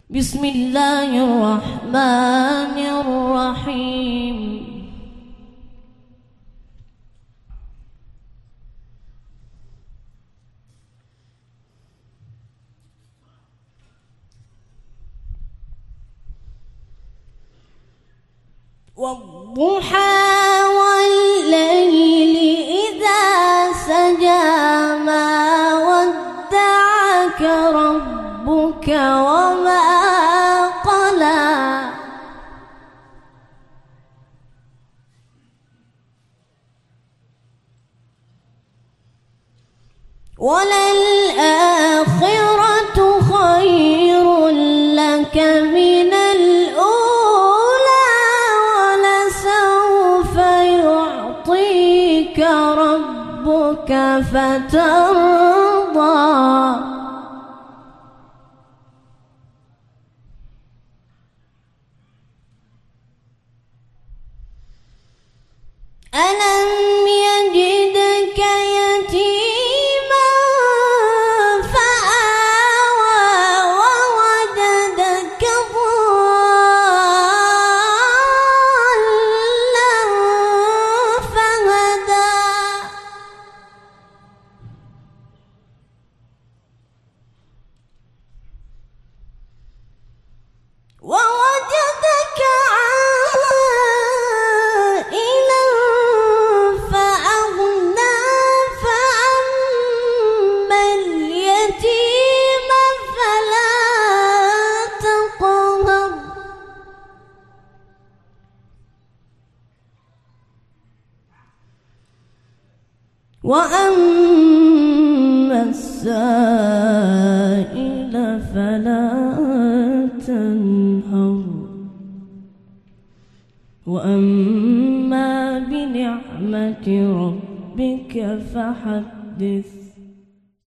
بسم الله الرحمن الرحيم. والضحى والليل إذا سجى ما ودعك ربك وما قلى وللآخرة خير لك من الأولى ولسوف يعطيك ربك فترضى ألم يجدك يتيما فآوى ووجدك ضالا فهدى ووجدك عائلا فأغنى فأما اليتيم فلا تقهر وأما السائل فلا تنهر وأما بنعمة ربك فحدث.